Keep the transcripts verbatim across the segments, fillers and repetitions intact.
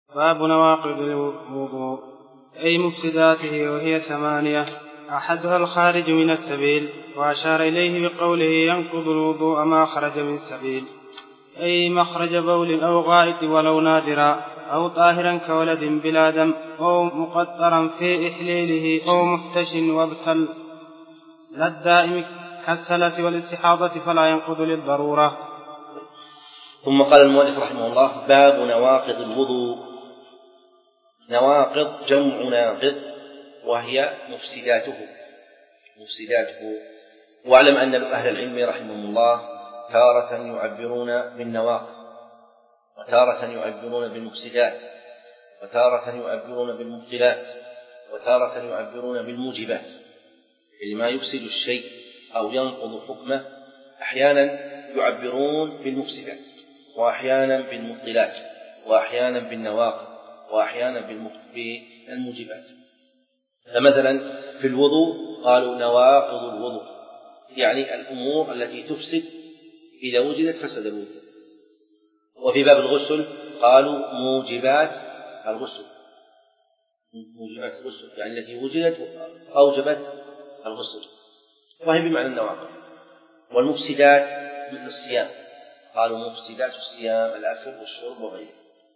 باب نواقض الوضوء أي مفسداته، وهي ثمانية: أحدها الخارج من السبيل، وأشار إليه بقوله ينقض الوضوء ما خرج من سبيل، أي مخرج بول أو غائط ولو نادرا، أو طاهرا كولد بلا دم، أو مقطرا في إحليله، أو محتش وابتل للدائم كالسلس والاستحاضة فلا ينقض للضرورة. ثم قال المؤلف رحمه الله: باب نواقض الوضوء. نواقض جمع ناقض، وهي مفسداته مفسداته واعلم أن أهل العلم رحمهم الله تارة يعبرون بالنواقض، وتارة يعبرون بالمفسدات، وتارة يعبرون بالمبطلات، وتارة يعبرون بالموجبات، لما يفسد الشيء أو ينقض حكمه. أحيانا يعبرون بالمفسدات، وأحيانا بالمبطلات، وأحيانا بالنواقض، وأحيانا بالموجبات. فمثلا في الوضوء قالوا نواقض الوضوء، يعني الأمور التي تفسد إذا وجدت فسد الوضوء. وفي باب الغسل قالوا موجبات الغسل، موجبات الغسل يعني التي وجدت أوجبت الغسل، وهي بمعنى النواقض. والمفسدات مثل الصيام قالوا مفسدات الصيام الأكل والشرب وغيره.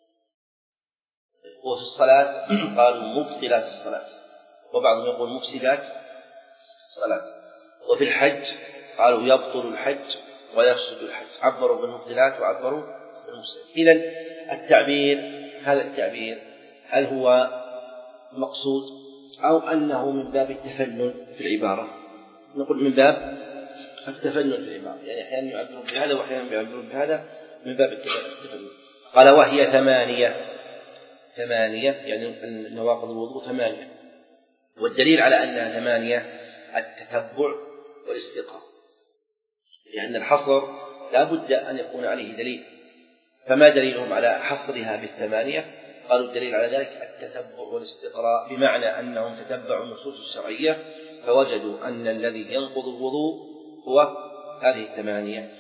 وفي الصلاة قالوا مبطلات الصلاة، وبعضهم يقول مفسدات الصلاة. وفي الحج قالوا يبطل الحج ويفسد الحج، عبروا بالمبطلات وعبروا بالمفسدات. إذن التعبير، هذا التعبير هل هو مقصود أو أنه من باب التفنن في العبارة؟ نقول من باب التفنن في العبارة، يعني أحيانا يعبرون بهذا وأحيانا يعبرون بهذا، من باب التفنن. قال وهي ثمانية، ثمانية يعني نواقض الوضوء ثمانية. والدليل على أنها ثمانية التتبع والاستقراء، لأن الحصر لا بد أن يكون عليه دليل. فما دليلهم على حصرها بالثمانية؟ قالوا الدليل على ذلك التتبع والاستقراء، بمعنى أنهم تتبعوا النصوص الشرعية فوجدوا أن الذي ينقض الوضوء هو هذه الثمانية.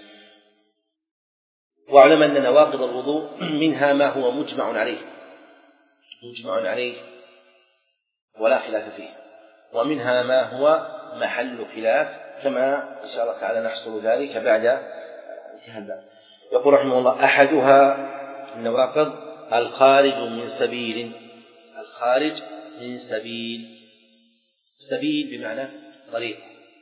واعلم أن نواقض الوضوء منها ما هو مجمع عليه مجمع عليه ولا خلاف فيه، ومنها ما هو محل خلاف، كما إن شاء الله تعالى نحصل ذلك بعد انتهاء الباب. يقول رحمه الله: أحدها النواقض الخارج من سبيل، الخارج من سبيل، سبيل بمعنى طريق،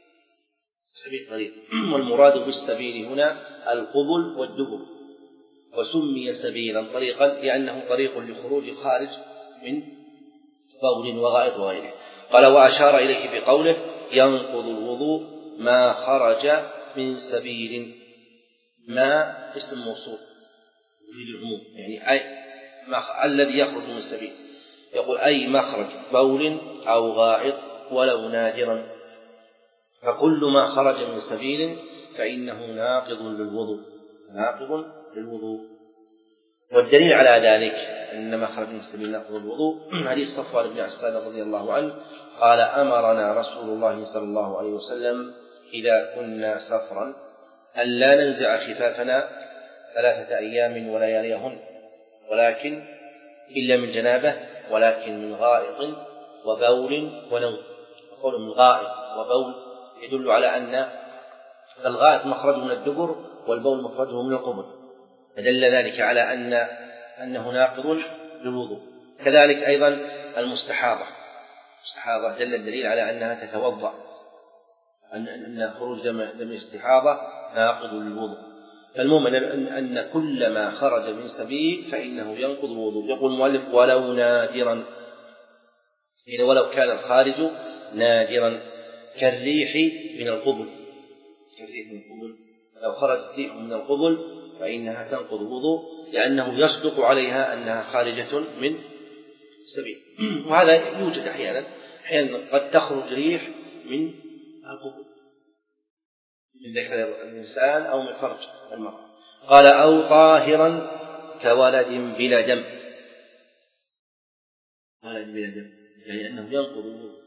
سبيل طريق. والمراد بالسبيل هنا القبل والدبر، وسمي سبيلا طريقا لأنه طريق لخروج خارج من بول وغائط وغيره. قال وأشار إليه بقوله ينقض الوضوء ما خرج من سبيل. ما اسم موصول للعموم، يعني أي الذي يخرج من سبيل، يقول أي مخرج بول أو غائط ولو نادرا، فكل ما خرج من سبيل فإنه ناقض للوضوء، ناقض للوضوء. والدليل على ذلك أن ما خرج من سبيل ناقض الوضوء حديث صفوان بن عسال رضي الله عنه قال: أمرنا رسول الله صلى الله عليه وسلم إذا كنا سفرا أن لا ننزع خفافنا ثلاثة أيام ولياليهن، ولكن إلا من جنابه، ولكن من غائط وبول ونوم. وقول من غائط وبول يدل على أن الغائط مخرجه من الدبر والبول مخرجه من القبل، فدل ذلك على أن أنه ناقض للوضوء. كذلك أيضا المستحاضة، المستحاضة دل الدليل على أنها تتوضأ، أن أن خروج دم الاستحاضة ناقض للوضوء. فالمهم أن كل ما خرج من سبيل فإنه ينقض الوضوء. يقول المؤلف ولو نادرا، إذا ولو كان الخارج نادرا كالريح من القبل، كالريح من القبل لو خرجت ريح من القبل فإنها تنقض الوضوء، لأنه يصدق عليها أنها خارجة من سبيل. وهذا يوجد أحيانا، أحيانا قد تخرج ريح من القبل، من ذكر الإنسان أو من فرج المرأة. قال أو طاهرا كولد بلا دم، ولد بلا دم يعني أنه ينقض الوضوء.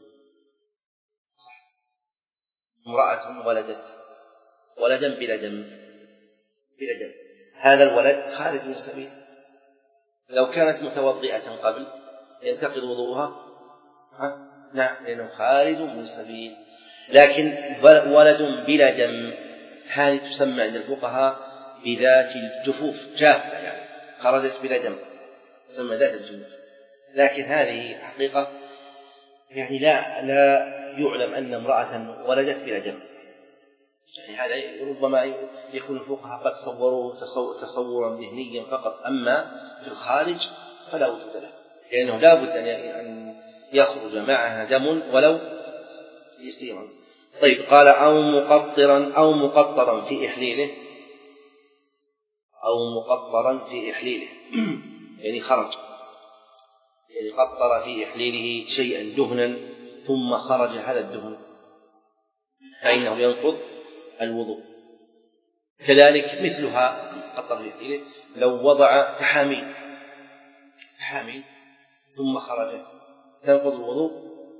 امرأة ولدت ولدا بلا دم، بلا دم، هذا الولد خارج من سبيل، لو كانت متوضئة قبل ينتقض وضوءها؟ نعم، لأنه خارج من سبيل. لكن ولد بلا دم هذه تسمى عند الفقهاء بذات الجفوف، جافة يعني خرجت بلا دم، تسمى ذات الجفوف. لكن هذه حقيقة يعني لا لا يعلم أن امرأة ولدت بلا دم، يعني هذا ربما يكون الفقهاء قد صوروه تصورا ذهنيا فقط، أما في الخارج فلا وجود له، لأنه لا بد أن يخرج معها دم ولو يسيرا. طيب، قال أو مقطرا أو مقطرا في إحليله، أو مقطرا في إحليله يعني خرج، يعني قطر في إحليله شيئا دهنا ثم خرج هذا الدهن فإنه ينقض الوضوء. كذلك مثلها قطر في إحليله لو وضع تحاميل تحاميل ثم خرجت تنقض الوضوء؟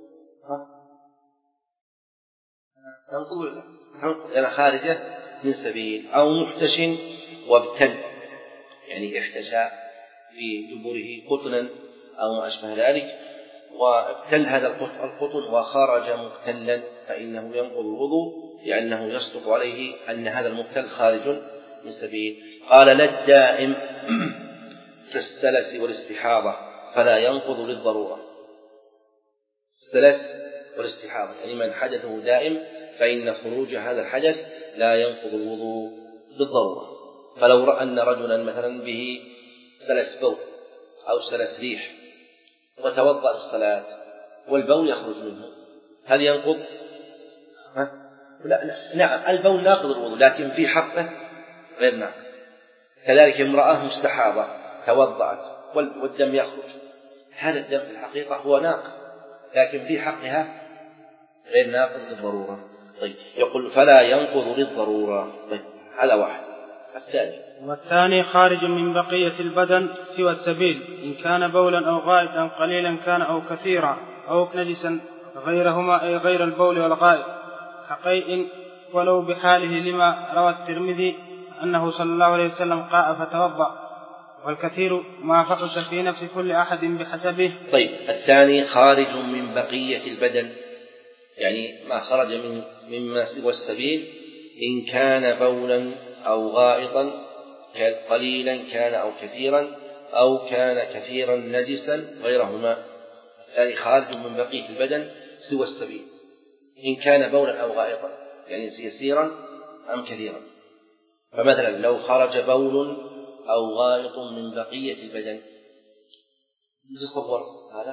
تنقض ولا تنقض؟ يعني خارجة من سبيل. أو محتش وابتل، يعني احتشى في دبره قطنا أو ما أشبه ذلك وابتل هذا القطن وخرج مبتلا فإنه ينقض الوضوء، لأنه يصدق عليه أن هذا المبتل خارج من سبيل. قال لا الدائم كالسلس والاستحاضة فلا ينقض للضرورة. السلس والاستحاضة يعني من حدثه دائم فإن خروج هذا الحدث لا ينقض الوضوء بالضرورة. فلو رأى أن رجلا مثلا به سلس بول أو سلس ريح وتوضأ الصلاة والبول يخرج منه، هل ينقض؟ ها؟ لا, لا نعم، البول ناقض الوضوء لكن في حقه غير ناقض. كذلك امرأة مستحاضة توضأت والدم يخرج، هذا الدم في الحقيقة هو ناقض لكن في حقها غير ناقض للضرورة. طيب، يقول فلا ينقض للضرورة. طيب، هذا واحد. الثاني والثاني خارج من بقية البدن سوى السبيل، إن كان بولا أو غائطا قليلا كان أو كثيرا أو نجسا غيرهما أي غير البول والغائط كقيء ولو بحاله، لما روى الترمذي أنه صلى الله عليه وسلم قاء فتوضأ، والكثير ما فحش في نفس كل أحد بحسبه. طيب، الثاني خارج من بقية البدن يعني ما خرج من مما سوى السبيل، إن كان بولا أو غائطا قليلا كان أو كثيرا أو كان كثيرا نجسا غيرهما. الثاني خارج من بقية البدن سوى السبيل، إن كان بولا أو غائطا يعني يسيرا أم كثيرا. فمثلا لو خرج بول أو غائط من بقية البدن، تصور هذا؟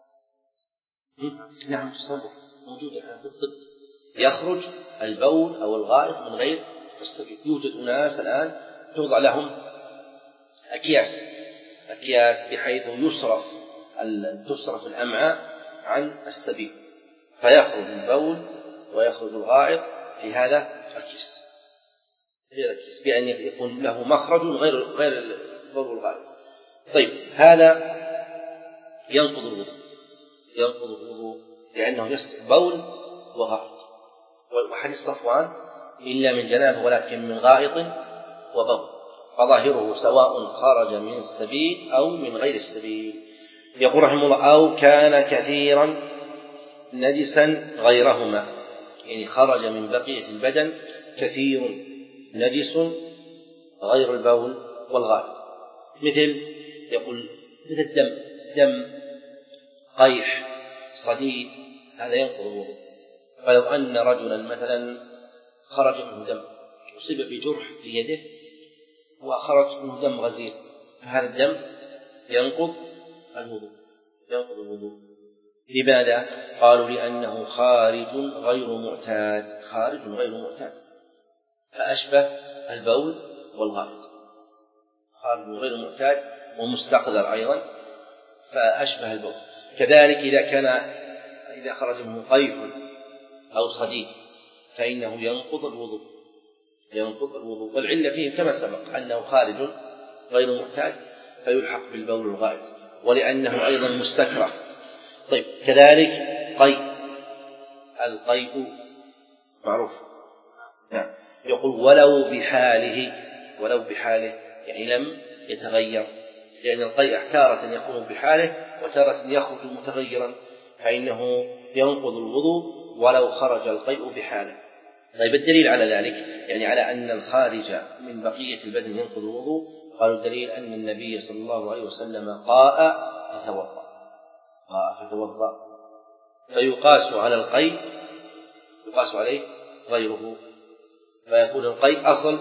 نعم تصور، موجود الآن في الطب، يخرج البول أو الغائط من غير السبيل. يوجد أناس الآن توضع لهم أكياس أكياس بحيث يصرف تصرف الأمعاء عن السبيل، فيخرج البول ويخرج الغائط في هذا الكيس بأن يكون له مخرج غير غير البول والغائط. طيب، هذا ينقض الوضوء ينقض الوضوء لأنه يصدق بول وغائط. وحديث صفوان إلا من جنابه ولكن من غائط وبول، فظاهره سواء خرج من السبيل أو من غير السبيل. يقول رحمه الله أو كان كثيرا نجسا غيرهما، يعني خرج من بقية البدن كثير نجس غير البول والغائط، مثل يقول مثل الدم دم قيح صديد، هذا ينقض الوضوء. فلو أن رجلا مثلا خرج منه دم، أصيب بجرح في يده وخرج منه دم غزير، فهذا الدم ينقض الوضوء ينقض الوضوء لماذا؟ قالوا لأنه خارج غير معتاد خارج غير معتاد فأشبه البول والغائط، خارج غير معتاد ومستقذر أيضا فأشبه البول. كذلك إذا كان إذا خرج منه قيح أو صديد فإنه ينقض الوضوء ينقض الوضوء والعلة فيه كما سبق أنه خارج غير معتاد فيلحق بالبول والغائط، ولأنه أيضا مستكره. طيب، كذلك قيء القيء معروف، نعم. يقول ولو بحاله ولو بحاله يعني لم يتغير، لأن القيء تارة يكون بحاله وتارة يخرج متغيرا، فإنه ينقض الوضوء ولو خرج القيء بحاله. طيب الدليل على ذلك يعني على أن الخارج من بقية البدن ينقض الوضوء، قالوا الدليل أن النبي صلى الله عليه وسلم قاء فتوضأ قاء فتوضأ فيقاس على القيء يقاس عليه غيره، فيكون القيء أصل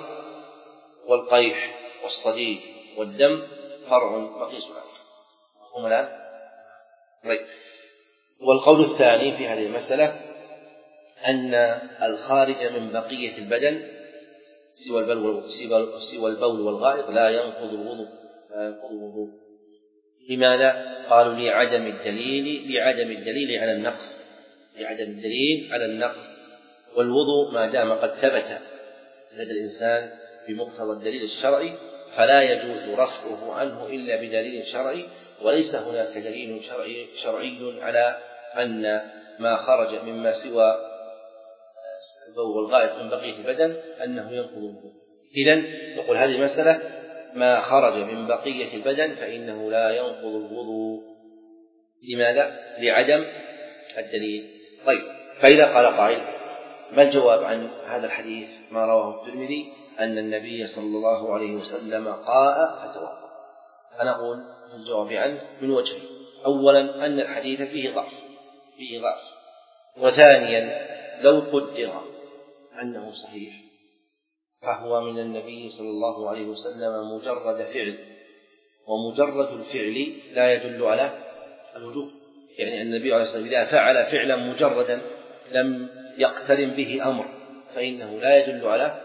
والقيح والصديد والدم فرع مقيس عليه. مفهوم الآن؟ طيب. والقول الثاني في هذه المسألة أن الخارج من بقية البدن سوى البول سوى البول والغائط لا ينقض الوضوء لا ينقض الوضوء. لماذا؟ قالوا لعدم الدليل لعدم الدليل على النقض لعدم الدليل على النقض والوضوء ما دام قد ثبت لدى الإنسان بمقتضى الدليل الشرعي فلا يجوز رفعه عنه إلا بدليل شرعي، وليس هناك دليل شرعي, شرعي على أن ما خرج مما سوى البول والغائط من بقية البدن أنه ينقض الوضوء. إذن نقول هذه المسألة ما خرج من بقية البدن فإنه لا ينقض الوضوء. لماذا؟ لعدم الدليل. طيب، فإذا قال قائل ما الجواب عن هذا الحديث ما رواه الترمذي أن النبي صلى الله عليه وسلم قاء فتوضأ؟ فنقول في الجواب عنه من وجهين: أولا أن الحديث فيه ضعف فيه ضعف وثانيا لو قدر أنه صحيح فهو من النبي صلى الله عليه وسلم مجرد فعل، ومجرد الفعل لا يدل على الوجوب. يعني النبي عليه الصلاة والسلام إذا فعل فعلا مجردا لم يقترن به أمر فإنه لا يدل على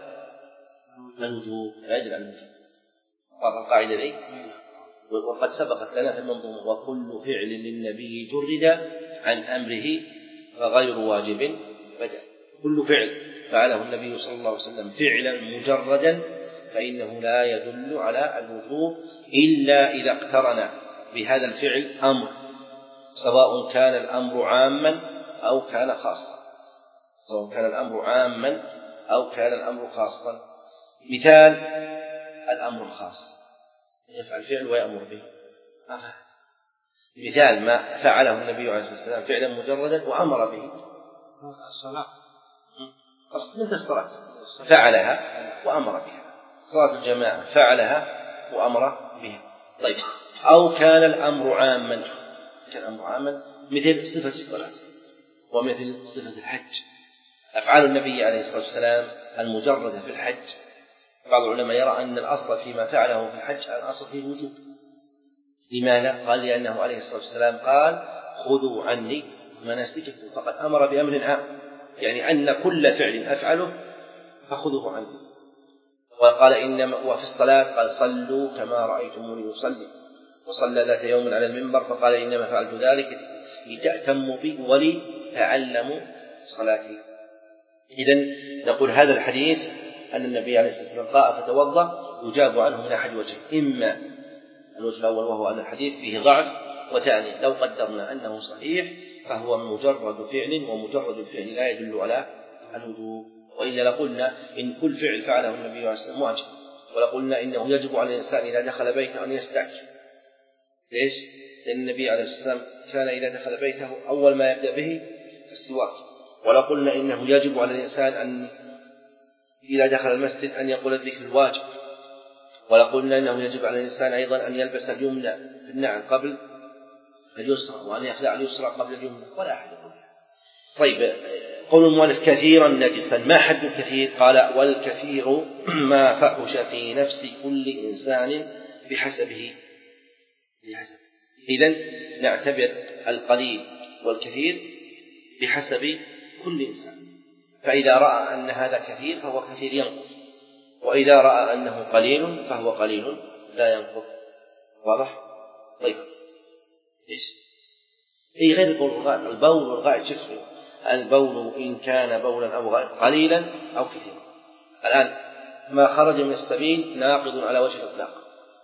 الوجوب لا يدل على الوجوب. القاعدة ذي وقد سبقت لنا في المنظومة: وكل فعل للنبي جرد عن أمره فغير واجب بدأ. كل فعل فعله النبي صلى الله عليه وسلم فعلا مجردا فإنه لا يدل على الوجوب إلا إذا اقترن بهذا الفعل أمر، سواء كان الأمر عاما أو كان خاصا سواء كان الأمر عاما أو كان الأمر خاصا. مثال الأمر الخاص يفعل فعل ويأمر به، مثال ما فعله النبي عليه الصلاة والسلام فعلا مجردا وأمر به الصلاة مثل الصلاة فعلها وأمر بها، صلاة الجماعة فعلها وأمر بها. طيب، أو كان الأمر عاما كان الأمر عاما مثل صفة الصلاة ومثل صفة الحج. أفعال النبي عليه الصلاة والسلام المجردة في الحج بعض العلماء يرى أن الأصل فيما فعله في الحج الأصل فيه الوجوب. لماذا؟ قال لأنه عليه الصلاة والسلام قال: خذوا عني مناسككم، فقد أمر بأمر عام، يعني أن كل فعل أفعله فخذوه عني. وقال إنما وفي الصلاة قال: صلوا كما رأيتموني أصلي. وصلى ذات يوم على المنبر فقال: إنما فعلت ذلك لتأتموا بي ولتعلموا صلاتي. إذن نقول هذا الحديث أن النبي عليه الصلاة والسلام قاء فتوضأ يجاب عنه من أحد وجه: إما الوجه الأول وهو أن الحديث فيه ضعف، وثاني لو قدرنا أنه صحيح فهو مجرد فعل، ومجرد الفعل لا يدل على الوجوب. وإلا لقلنا إن كل فعل فعله النبي عليه الصلاة والسلام واجب، ولقلنا إنه يجب على الإنسان إذا دخل بيته أن يستأك. ليش؟ لأن النبي عليه الصلاة والسلام كان إذا دخل بيته أول ما يبدأ به السواك. ولقلنا إنه يجب على الإنسان أن إذا دخل المسجد أن يقول الذكر الواجب. ولقلنا إنه يجب على الإنسان أيضا أن يلبس اليمنى في النعل قبل اليسرى، وأن يخلع اليسرى قبل اليمنى، ولا أحد يقول. طيب، قول المؤلف كثيرا نجسا، ما حد الكثير؟ قال: والكثير ما فحش في نفس كل إنسان بحسبه بحسب. إذن نعتبر القليل والكثير بحسب كل إنسان، فإذا رأى أن هذا كثير فهو كثير ينقض، وإذا رأى أنه قليل فهو قليل لا ينقض. واضح؟ طيب، إيش؟ أي غير البول والغائط. البول والغائط شكل البول إن كان بولا أو غائط قليلا أو كثيرا. الآن ما خرج من السبيل ناقض على وجه الإطلاق.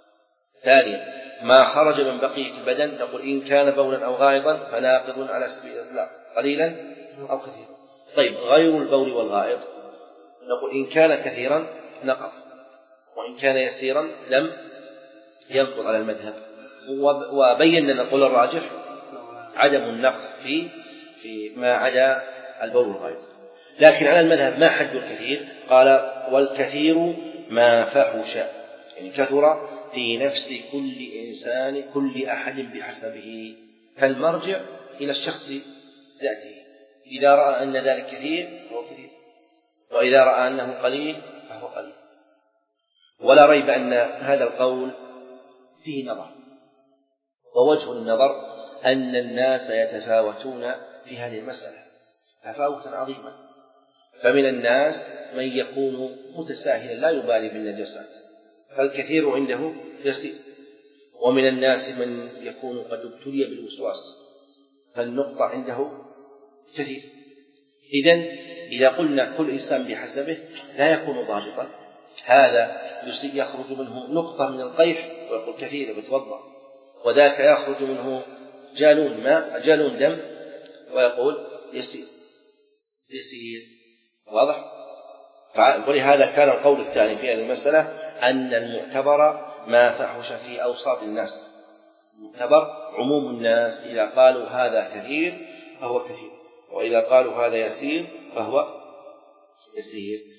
ثانيا ما خرج من بقية البدن نقول إن كان بولا أو غائطا فناقض على سبيل الإطلاق قليلا أو كثيرا. طيب، غير البول والغائط نقول إن كان كثيرا نقض، وإن كان يسيرا لم ينقض على المذهب، وبينا أن القول الراجح عدم النقض في في ما عدا البول والغائط. لكن على المذهب ما حد الكثير؟ قال والكثير ما فحش، يعني كثر في نفس كل إنسان كل أحد بحسبه، فالمرجع إلى الشخص ذاته، إذا رأى أن ذلك كثير فهو كثير، وإذا رأى أنه قليل فهو قليل. ولا ريب أن هذا القول فيه نظر، ووجه النظر أن الناس يتفاوتون في هذه المسألة تفاوتا عظيما، فمن الناس من يكون متساهلا لا يبالي بالنجاسات فالكثير عنده يسير، ومن الناس من يكون قد ابتلي بالوسواس فالنقطة عنده كثير. إذن إذا قلنا كل إنسان بحسبه لا يكون ضابطا، هذا يخرج منه نقطة من القيح ويقول كثير ويتوضأ، وذاك يخرج منه جالون ماء جالون دم ويقول يسير يسير. واضح؟ ولهذا كان القول الثاني في هذه المسألة أن المعتبر ما فحش في أوساط الناس، المعتبر عموم الناس، إذا قالوا هذا كثير فهو كثير، وإذا قالوا هذا يسير فهو يسير.